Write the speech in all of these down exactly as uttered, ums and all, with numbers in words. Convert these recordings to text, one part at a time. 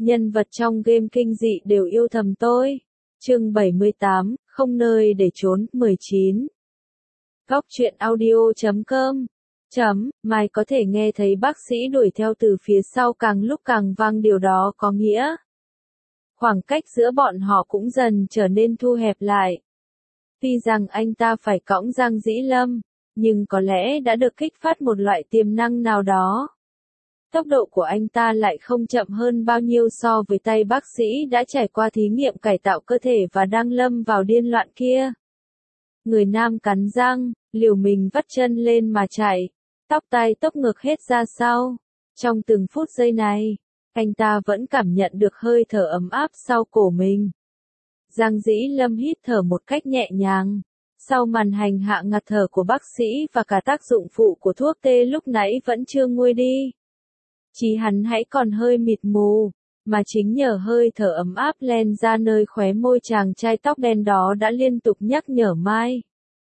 nhân vật trong game kinh dị đều yêu thầm tôi. Chương bảy mươi tám, không nơi để trốn, mười chín. Góc truyện audio chấm com chấm, Mai có thể nghe thấy bác sĩ đuổi theo từ phía sau càng lúc càng vang, điều đó có nghĩa khoảng cách giữa bọn họ cũng dần trở nên thu hẹp lại. Tuy rằng anh ta phải cõng Giang Dĩ Lâm, nhưng có lẽ đã được kích phát một loại tiềm năng nào đó. Tốc độ của anh ta lại không chậm hơn bao nhiêu so với tay bác sĩ đã trải qua thí nghiệm cải tạo cơ thể và đang lâm vào điên loạn kia. Người nam cắn răng, liều mình vắt chân lên mà chạy, tóc tai tóc ngược hết ra sau. Trong từng phút giây này, anh ta vẫn cảm nhận được hơi thở ấm áp sau cổ mình. Giang Dĩ Lâm hít thở một cách nhẹ nhàng. Sau màn hành hạ ngạt thở của bác sĩ và cả tác dụng phụ của thuốc tê lúc nãy vẫn chưa nguôi đi, chỉ hắn hãy còn hơi mịt mù, mà chính nhờ hơi thở ấm áp len ra nơi khóe môi chàng trai tóc đen đó đã liên tục nhắc nhở Mai.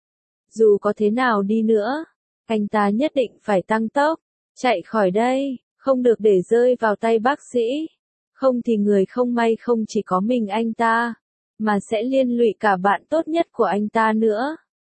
Dù có thế nào đi nữa, anh ta nhất định phải tăng tốc, chạy khỏi đây, không được để rơi vào tay bác sĩ. Không thì người không may không chỉ có mình anh ta, mà sẽ liên lụy cả bạn tốt nhất của anh ta nữa.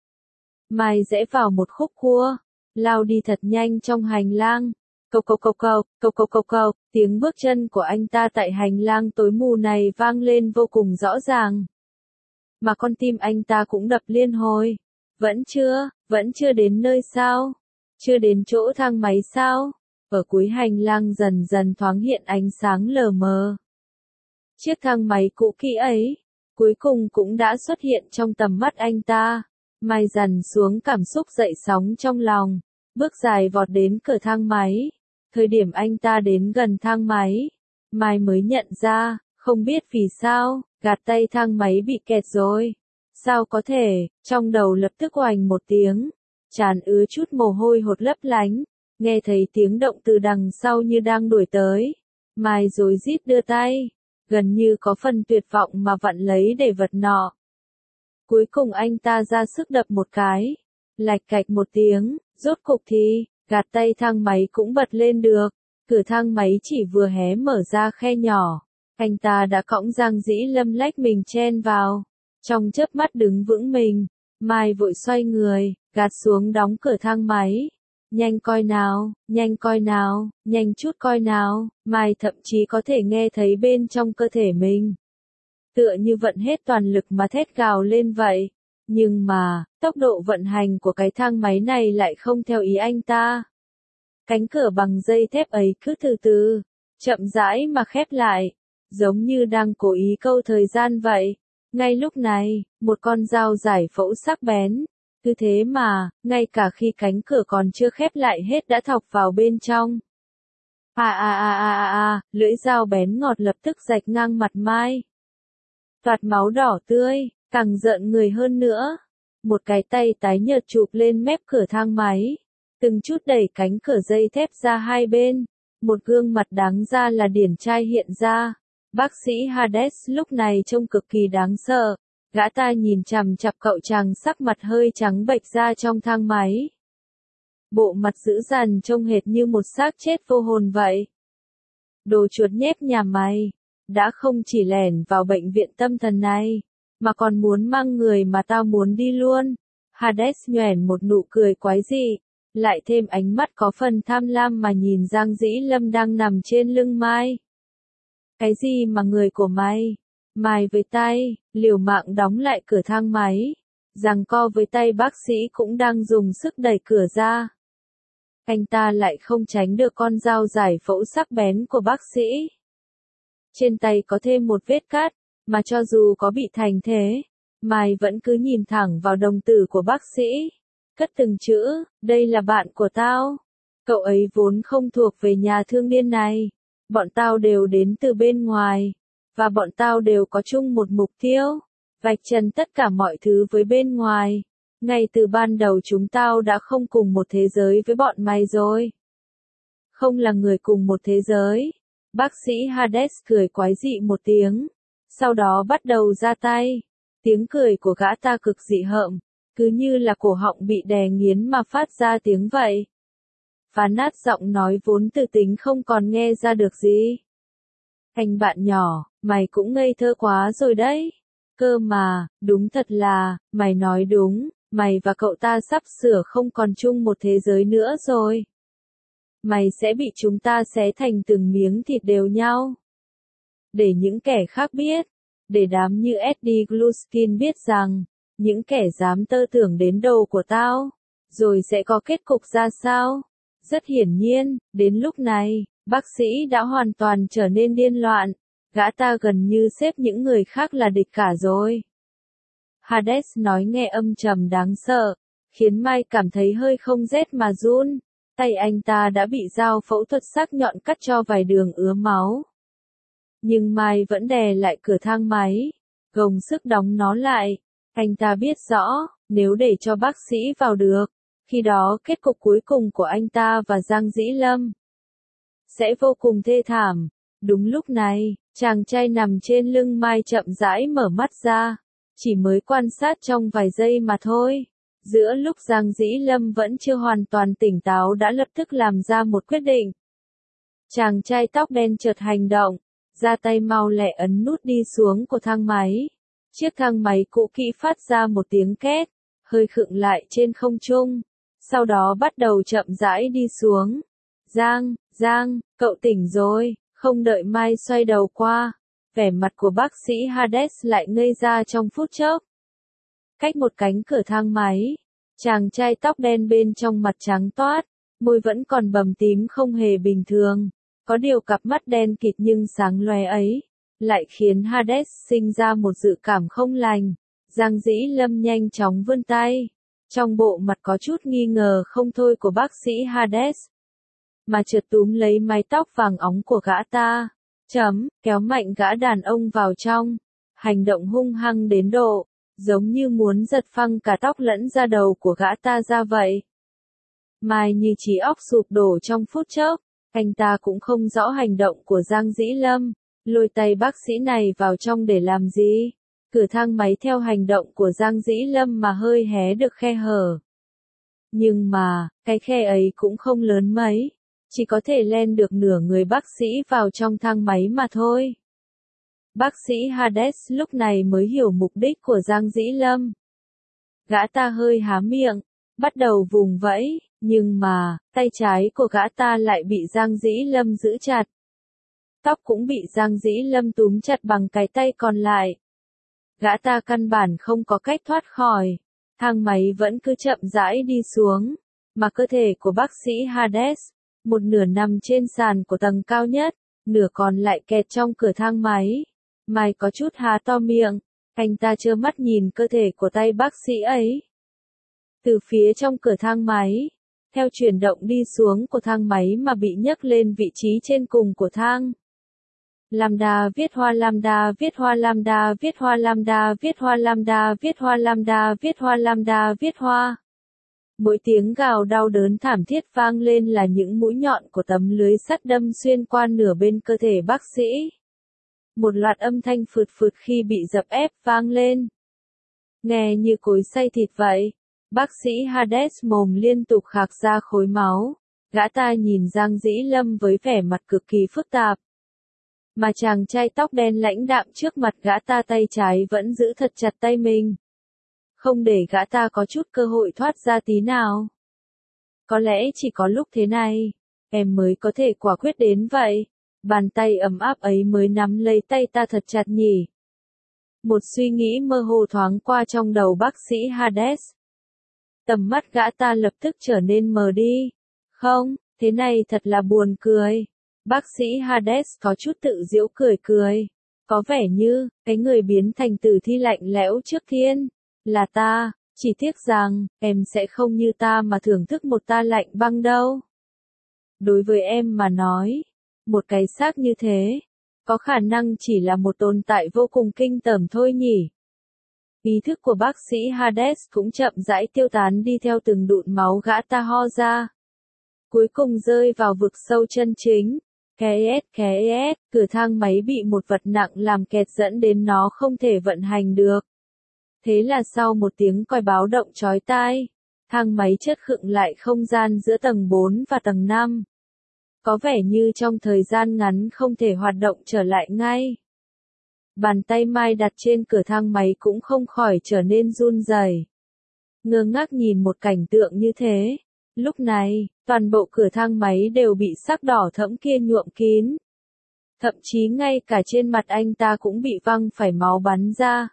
Mai rẽ vào một khúc cua, lao đi thật nhanh trong hành lang. Cộc cộc cộc cộc, cộc cộc cộc cộc, tiếng bước chân của anh ta tại hành lang tối mù này vang lên vô cùng rõ ràng. Mà con tim anh ta cũng đập liên hồi. Vẫn chưa, vẫn chưa đến nơi sao? Chưa đến chỗ thang máy sao? Ở cuối hành lang dần dần thoáng hiện ánh sáng lờ mờ. Chiếc thang máy cũ kỹ ấy, cuối cùng cũng đã xuất hiện trong tầm mắt anh ta. Mai dần xuống, cảm xúc dậy sóng trong lòng, bước dài vọt đến cửa thang máy. Thời điểm anh ta đến gần thang máy, Mai mới nhận ra, không biết vì sao, gạt tay thang máy bị kẹt rồi. Sao có thể, trong đầu lập tức oành một tiếng, trán ứa chút mồ hôi hột lấp lánh, nghe thấy tiếng động từ đằng sau như đang đuổi tới. Mai rối rít đưa tay, gần như có phần tuyệt vọng mà vặn lấy để vật nọ. Cuối cùng anh ta ra sức đập một cái, lạch cạch một tiếng, rốt cục thì, gạt tay thang máy cũng bật lên được. Cửa thang máy chỉ vừa hé mở ra khe nhỏ, anh ta đã cõng Giang Dĩ Lâm lách mình chen vào. Trong chớp mắt đứng vững mình, Mai vội xoay người, gạt xuống đóng cửa thang máy. Nhanh coi nào, nhanh coi nào, nhanh chút coi nào. Mai thậm chí có thể nghe thấy bên trong cơ thể mình, tựa như vận hết toàn lực mà thét gào lên vậy. Nhưng mà, tốc độ vận hành của cái thang máy này lại không theo ý anh ta. Cánh cửa bằng dây thép ấy cứ từ từ, chậm rãi mà khép lại, giống như đang cố ý câu thời gian vậy. Ngay lúc này, một con dao giải phẫu sắc bén, cứ thế mà, ngay cả khi cánh cửa còn chưa khép lại hết đã thọc vào bên trong. À à à à à à, lưỡi dao bén ngọt lập tức rạch ngang mặt Mai. Toạt máu đỏ tươi, càng rợn người hơn nữa. Một cái tay tái nhợt chụp lên mép cửa thang máy, từng chút đẩy cánh cửa dây thép ra hai bên. Một gương mặt đáng ra là điển trai hiện ra. Bác sĩ Hades lúc này trông cực kỳ đáng sợ. Gã ta nhìn chằm chằm cậu chàng sắc mặt hơi trắng bệch ra trong thang máy. Bộ mặt dữ dằn trông hệt như một xác chết vô hồn vậy. Đồ chuột nhép nhà mày, đã không chỉ lẻn vào bệnh viện tâm thần này, mà còn muốn mang người mà tao muốn đi luôn. Hades nhoẻn một nụ cười quái dị, lại thêm ánh mắt có phần tham lam mà nhìn Giang Dĩ Lâm đang nằm trên lưng Mai. Cái gì mà người của mày? Mai với tay, liều mạng đóng lại cửa thang máy, giằng co với tay bác sĩ cũng đang dùng sức đẩy cửa ra. Anh ta lại không tránh được con dao giải phẫu sắc bén của bác sĩ. Trên tay có thêm một vết cắt, mà cho dù có bị thành thế, Mai vẫn cứ nhìn thẳng vào đồng tử của bác sĩ, cất từng chữ, đây là bạn của tao. Cậu ấy vốn không thuộc về nhà thương điên này. Bọn tao đều đến từ bên ngoài, và bọn tao đều có chung một mục tiêu, vạch trần tất cả mọi thứ với bên ngoài. Ngay từ ban đầu chúng tao đã không cùng một thế giới với bọn mày rồi. Không là người cùng một thế giới. Bác sĩ Hades cười quái dị một tiếng, sau đó bắt đầu ra tay. Tiếng cười của gã ta cực dị hợm, cứ như là cổ họng bị đè nghiến mà phát ra tiếng vậy. Phá nát giọng nói vốn từ tính không còn nghe ra được gì. Anh bạn nhỏ, mày cũng ngây thơ quá rồi đấy. Cơ mà, đúng thật là, mày nói đúng, mày và cậu ta sắp sửa không còn chung một thế giới nữa rồi. Mày sẽ bị chúng ta xé thành từng miếng thịt đều nhau. Để những kẻ khác biết, để đám như Eddie Gluskin biết rằng, những kẻ dám tơ tưởng đến đầu của tao, rồi sẽ có kết cục ra sao? Rất hiển nhiên, đến lúc này, bác sĩ đã hoàn toàn trở nên điên loạn, gã ta gần như xếp những người khác là địch cả rồi. Hades nói nghe âm trầm đáng sợ, khiến Mai cảm thấy hơi không rét mà run, tay anh ta đã bị dao phẫu thuật sắc nhọn cắt cho vài đường ứa máu. Nhưng Mai vẫn đè lại cửa thang máy, gồng sức đóng nó lại. Anh ta biết rõ, nếu để cho bác sĩ vào được, khi đó kết cục cuối cùng của anh ta và Giang Dĩ Lâm sẽ vô cùng thê thảm. Đúng lúc này, chàng trai nằm trên lưng Mai chậm rãi mở mắt ra, chỉ mới quan sát trong vài giây mà thôi. Giữa lúc Giang Dĩ Lâm vẫn chưa hoàn toàn tỉnh táo đã lập tức làm ra một quyết định. Chàng trai tóc đen chợt hành động, ra tay mau lẹ ấn nút đi xuống của thang máy. Chiếc thang máy cũ kỹ phát ra một tiếng két, hơi khựng lại trên không trung, sau đó bắt đầu chậm rãi đi xuống. Giang, Giang, cậu tỉnh rồi, không đợi Mai xoay đầu qua, vẻ mặt của bác sĩ Hades lại ngây ra trong phút chốc. Cách một cánh cửa thang máy, chàng trai tóc đen bên trong mặt trắng toát, môi vẫn còn bầm tím không hề bình thường, có điều cặp mắt đen kịt nhưng sáng loe ấy lại khiến Hades sinh ra một dự cảm không lành. Giang Dĩ Lâm nhanh chóng vươn tay, trong bộ mặt có chút nghi ngờ không thôi của bác sĩ Hades, mà chợt túm lấy mái tóc vàng óng của gã ta, chấm, kéo mạnh gã đàn ông vào trong, hành động hung hăng đến độ, giống như muốn giật phăng cả tóc lẫn da đầu của gã ta ra vậy. Mai như trí óc sụp đổ trong phút chốc, anh ta cũng không rõ hành động của Giang Dĩ Lâm, lôi tay bác sĩ này vào trong để làm gì. Cửa thang máy theo hành động của Giang Dĩ Lâm mà hơi hé được khe hở. Nhưng mà, cái khe ấy cũng không lớn mấy, chỉ có thể len được nửa người bác sĩ vào trong thang máy mà thôi. Bác sĩ Hades lúc này mới hiểu mục đích của Giang Dĩ Lâm. Gã ta hơi há miệng, bắt đầu vùng vẫy, nhưng mà, tay trái của gã ta lại bị Giang Dĩ Lâm giữ chặt. Tóc cũng bị Giang Dĩ Lâm túm chặt bằng cái tay còn lại. Gã ta căn bản không có cách thoát khỏi. Thang máy vẫn cứ chậm rãi đi xuống, mà cơ thể của bác sĩ Hades, một nửa nằm trên sàn của tầng cao nhất, nửa còn lại kẹt trong cửa thang máy. Mai có chút há to miệng, anh ta trơ mắt nhìn cơ thể của tay bác sĩ ấy. Từ phía trong cửa thang máy, theo chuyển động đi xuống của thang máy mà bị nhấc lên vị trí trên cùng của thang. Lambda viết hoa lambda viết hoa lambda viết hoa lambda viết hoa lambda viết hoa lambda viết hoa lambda viết hoa. Mỗi tiếng gào đau đớn thảm thiết vang lên là những mũi nhọn của tấm lưới sắt đâm xuyên qua nửa bên cơ thể bác sĩ. Một loạt âm thanh phượt phượt khi bị dập ép vang lên. Nghe như cối xay thịt vậy. Bác sĩ Hades mồm liên tục khạc ra khối máu. Gã ta nhìn Giang Dĩ Lâm với vẻ mặt cực kỳ phức tạp. Mà chàng trai tóc đen lãnh đạm trước mặt gã ta tay trái vẫn giữ thật chặt tay mình. Không để gã ta có chút cơ hội thoát ra tí nào. Có lẽ chỉ có lúc thế này, em mới có thể quả quyết đến vậy. Bàn tay ấm áp ấy mới nắm lấy tay ta thật chặt nhỉ. Một suy nghĩ mơ hồ thoáng qua trong đầu bác sĩ Hades. Tầm mắt gã ta lập tức trở nên mờ đi. Không, thế này thật là buồn cười. Bác sĩ Hades có chút tự giễu cười cười. Có vẻ như, cái người biến thành tử thi lạnh lẽo trước thiên, là ta, chỉ tiếc rằng, em sẽ không như ta mà thưởng thức một ta lạnh băng đâu. Đối với em mà nói, một cái xác như thế, có khả năng chỉ là một tồn tại vô cùng kinh tởm thôi nhỉ. Ý thức của bác sĩ Hades cũng chậm rãi tiêu tán đi theo từng đụn máu gã ta ho ra. Cuối cùng rơi vào vực sâu chân chính. Két két, cửa thang máy bị một vật nặng làm kẹt dẫn đến nó không thể vận hành được. Thế là sau một tiếng còi báo động chói tai, thang máy chợt khựng lại không gian giữa tầng bốn và tầng năm. có vẻ như trong thời gian ngắn không thể hoạt động trở lại ngay. Bàn tay Mai đặt trên cửa thang máy cũng không khỏi trở nên run rẩy. Ngơ ngác nhìn một cảnh tượng như thế. Lúc này, toàn bộ cửa thang máy đều bị sắc đỏ thẫm kia nhuộm kín. Thậm chí ngay cả trên mặt anh ta cũng bị văng phải máu bắn ra.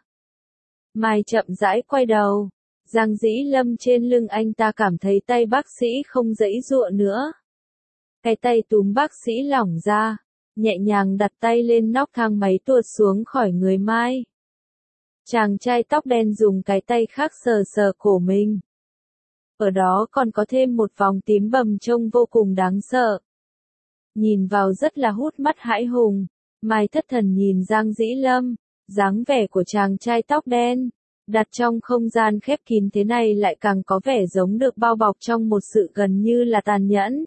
Mai chậm rãi quay đầu. Giang Dĩ Lâm trên lưng anh ta cảm thấy tay bác sĩ không giãy giụa nữa. Cái tay túm bác sĩ lỏng ra, nhẹ nhàng đặt tay lên nóc thang máy tuột xuống khỏi người Mai. Chàng trai tóc đen dùng cái tay khác sờ sờ cổ mình. Ở đó còn có thêm một vòng tím bầm trông vô cùng đáng sợ. Nhìn vào rất là hút mắt hãi hùng. Mai thất thần nhìn Giang Dĩ Lâm, dáng vẻ của chàng trai tóc đen, đặt trong không gian khép kín thế này lại càng có vẻ giống được bao bọc trong một sự gần như là tàn nhẫn.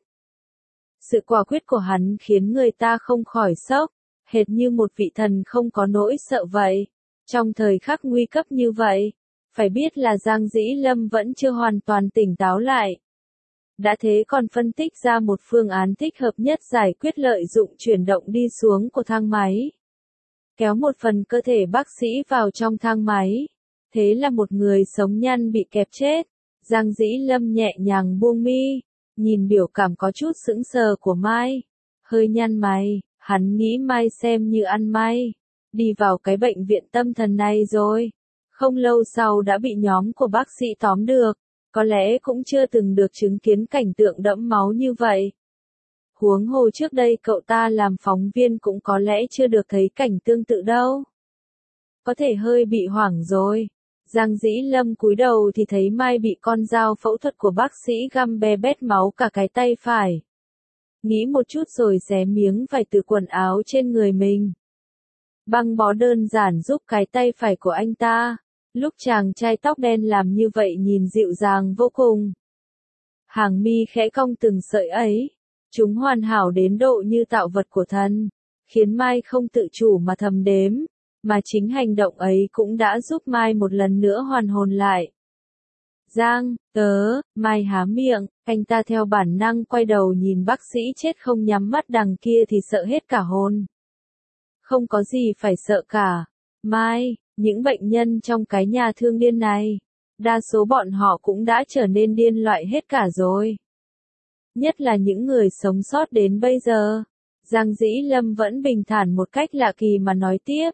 Sự quả quyết của hắn khiến người ta không khỏi sốc, hệt như một vị thần không có nỗi sợ vậy. Trong thời khắc nguy cấp như vậy, phải biết là Giang Dĩ Lâm vẫn chưa hoàn toàn tỉnh táo lại. Đã thế còn phân tích ra một phương án thích hợp nhất giải quyết lợi dụng chuyển động đi xuống của thang máy. Kéo một phần cơ thể bác sĩ vào trong thang máy. Thế là một người sống nhăn bị kẹp chết. Giang Dĩ Lâm nhẹ nhàng buông mi, nhìn biểu cảm có chút sững sờ của Mai. Hơi nhăn mày, hắn nghĩ Mai xem như ăn may. Đi vào cái bệnh viện tâm thần này rồi. Không lâu sau đã bị nhóm của bác sĩ tóm được. Có lẽ cũng chưa từng được chứng kiến cảnh tượng đẫm máu như vậy. Huống hồ trước đây cậu ta làm phóng viên cũng có lẽ chưa được thấy cảnh tương tự đâu. Có thể hơi bị hoảng rồi. Giang Dĩ Lâm cúi đầu thì thấy Mai bị con dao phẫu thuật của bác sĩ găm be bét máu cả cái tay phải. Nghĩ một chút rồi xé miếng vải từ quần áo trên người mình. Băng bó đơn giản giúp cái tay phải của anh ta. Lúc chàng trai tóc đen làm như vậy nhìn dịu dàng vô cùng. Hàng mi khẽ cong từng sợi ấy. Chúng hoàn hảo đến độ như tạo vật của thần. Khiến Mai không tự chủ mà thầm đếm. Mà chính hành động ấy cũng đã giúp Mai một lần nữa hoàn hồn lại. Giang, tớ, Mai há miệng, anh ta theo bản năng quay đầu nhìn bác sĩ chết không nhắm mắt đằng kia thì sợ hết cả hồn. Không có gì phải sợ cả. Mai, những bệnh nhân trong cái nhà thương điên này, đa số bọn họ cũng đã trở nên điên loại hết cả rồi. Nhất là những người sống sót đến bây giờ. Giang Dĩ Lâm vẫn bình thản một cách lạ kỳ mà nói tiếp.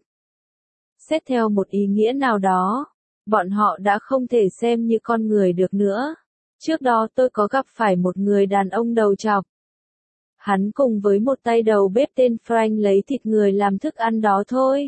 Xét theo một ý nghĩa nào đó, bọn họ đã không thể xem như con người được nữa. Trước đó tôi có gặp phải một người đàn ông đầu trọc. Hắn cùng với một tay đầu bếp tên Frank lấy thịt người làm thức ăn đó thôi.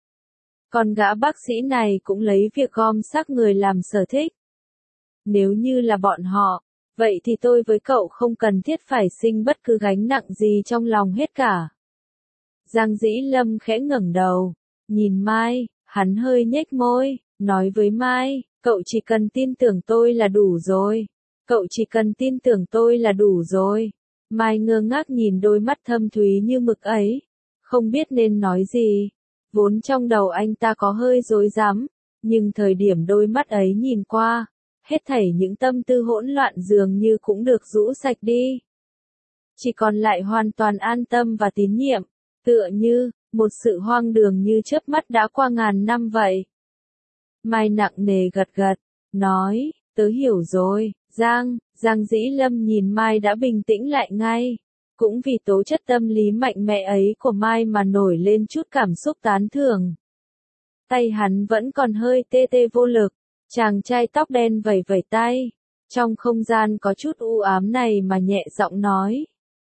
Còn gã bác sĩ này cũng lấy việc gom xác người làm sở thích. Nếu như là bọn họ, vậy thì tôi với cậu không cần thiết phải sinh bất cứ gánh nặng gì trong lòng hết cả. Giang Dĩ Lâm khẽ ngẩng đầu, nhìn Mai, hắn hơi nhếch môi, nói với Mai, cậu chỉ cần tin tưởng tôi là đủ rồi. Cậu chỉ cần tin tưởng tôi là đủ rồi. Mai ngơ ngác nhìn đôi mắt thâm thúy như mực ấy, không biết nên nói gì. Vốn trong đầu anh ta có hơi rối rắm, nhưng thời điểm đôi mắt ấy nhìn qua, hết thảy những tâm tư hỗn loạn dường như cũng được rũ sạch đi. Chỉ còn lại hoàn toàn an tâm và tín nhiệm, tựa như, một sự hoang đường như chớp mắt đã qua ngàn năm vậy. Mai nặng nề gật gật, nói, tớ hiểu rồi, Giang, Giang Dĩ Lâm nhìn Mai đã bình tĩnh lại ngay. Cũng vì tố chất tâm lý mạnh mẽ ấy của Mai mà nổi lên chút cảm xúc tán thưởng. Tay hắn vẫn còn hơi tê tê vô lực, chàng trai tóc đen vẩy vẩy tay. Trong không gian có chút u ám này mà nhẹ giọng nói.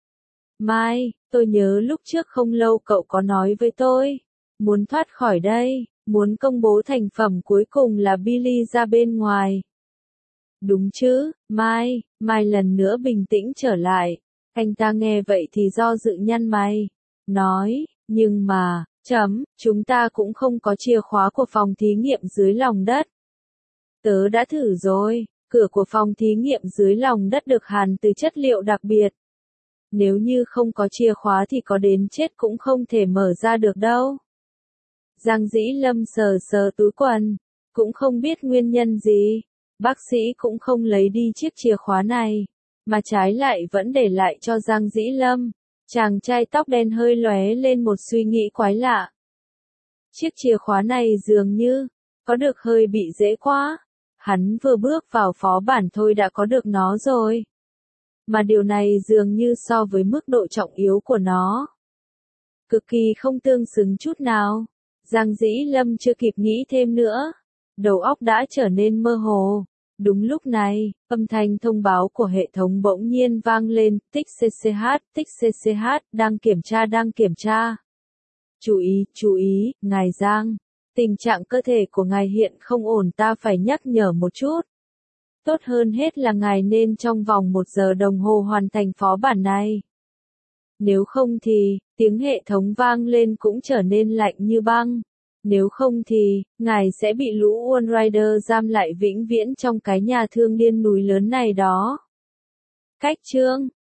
Mai, tôi nhớ lúc trước không lâu cậu có nói với tôi, muốn thoát khỏi đây, muốn công bố thành phẩm cuối cùng là Billy ra bên ngoài. Đúng chứ, Mai, Mai lần nữa bình tĩnh trở lại. Anh ta nghe vậy thì do dự nhăn mày, nói, nhưng mà, chấm, chúng ta cũng không có chìa khóa của phòng thí nghiệm dưới lòng đất. Tớ đã thử rồi, cửa của phòng thí nghiệm dưới lòng đất được hàn từ chất liệu đặc biệt. Nếu như không có chìa khóa thì có đến chết cũng không thể mở ra được đâu. Giang Dĩ Lâm sờ sờ túi quần, cũng không biết nguyên nhân gì, bác sĩ cũng không lấy đi chiếc chìa khóa này, mà trái lại vẫn để lại cho Giang Dĩ Lâm. Chàng trai tóc đen hơi lóe lên một suy nghĩ quái lạ. Chiếc chìa khóa này dường như, có được hơi bị dễ quá. Hắn vừa bước vào phó bản thôi đã có được nó rồi. Mà điều này dường như so với mức độ trọng yếu của nó, cực kỳ không tương xứng chút nào. Giang Dĩ Lâm chưa kịp nghĩ thêm nữa. Đầu óc đã trở nên mơ hồ. Đúng lúc này, âm thanh thông báo của hệ thống bỗng nhiên vang lên, tích xê xê hát, tích xê xê hát, đang kiểm tra đang kiểm tra. Chú ý, chú ý, ngài Giang. Tình trạng cơ thể của ngài hiện không ổn, ta phải nhắc nhở một chút. Tốt hơn hết là ngài nên trong vòng một giờ đồng hồ hoàn thành phó bản này. Nếu không thì, tiếng hệ thống vang lên cũng trở nên lạnh như băng. Nếu không thì, ngài sẽ bị lũ One Rider giam lại vĩnh viễn trong cái nhà thương điên núi lớn này đó. Cách chương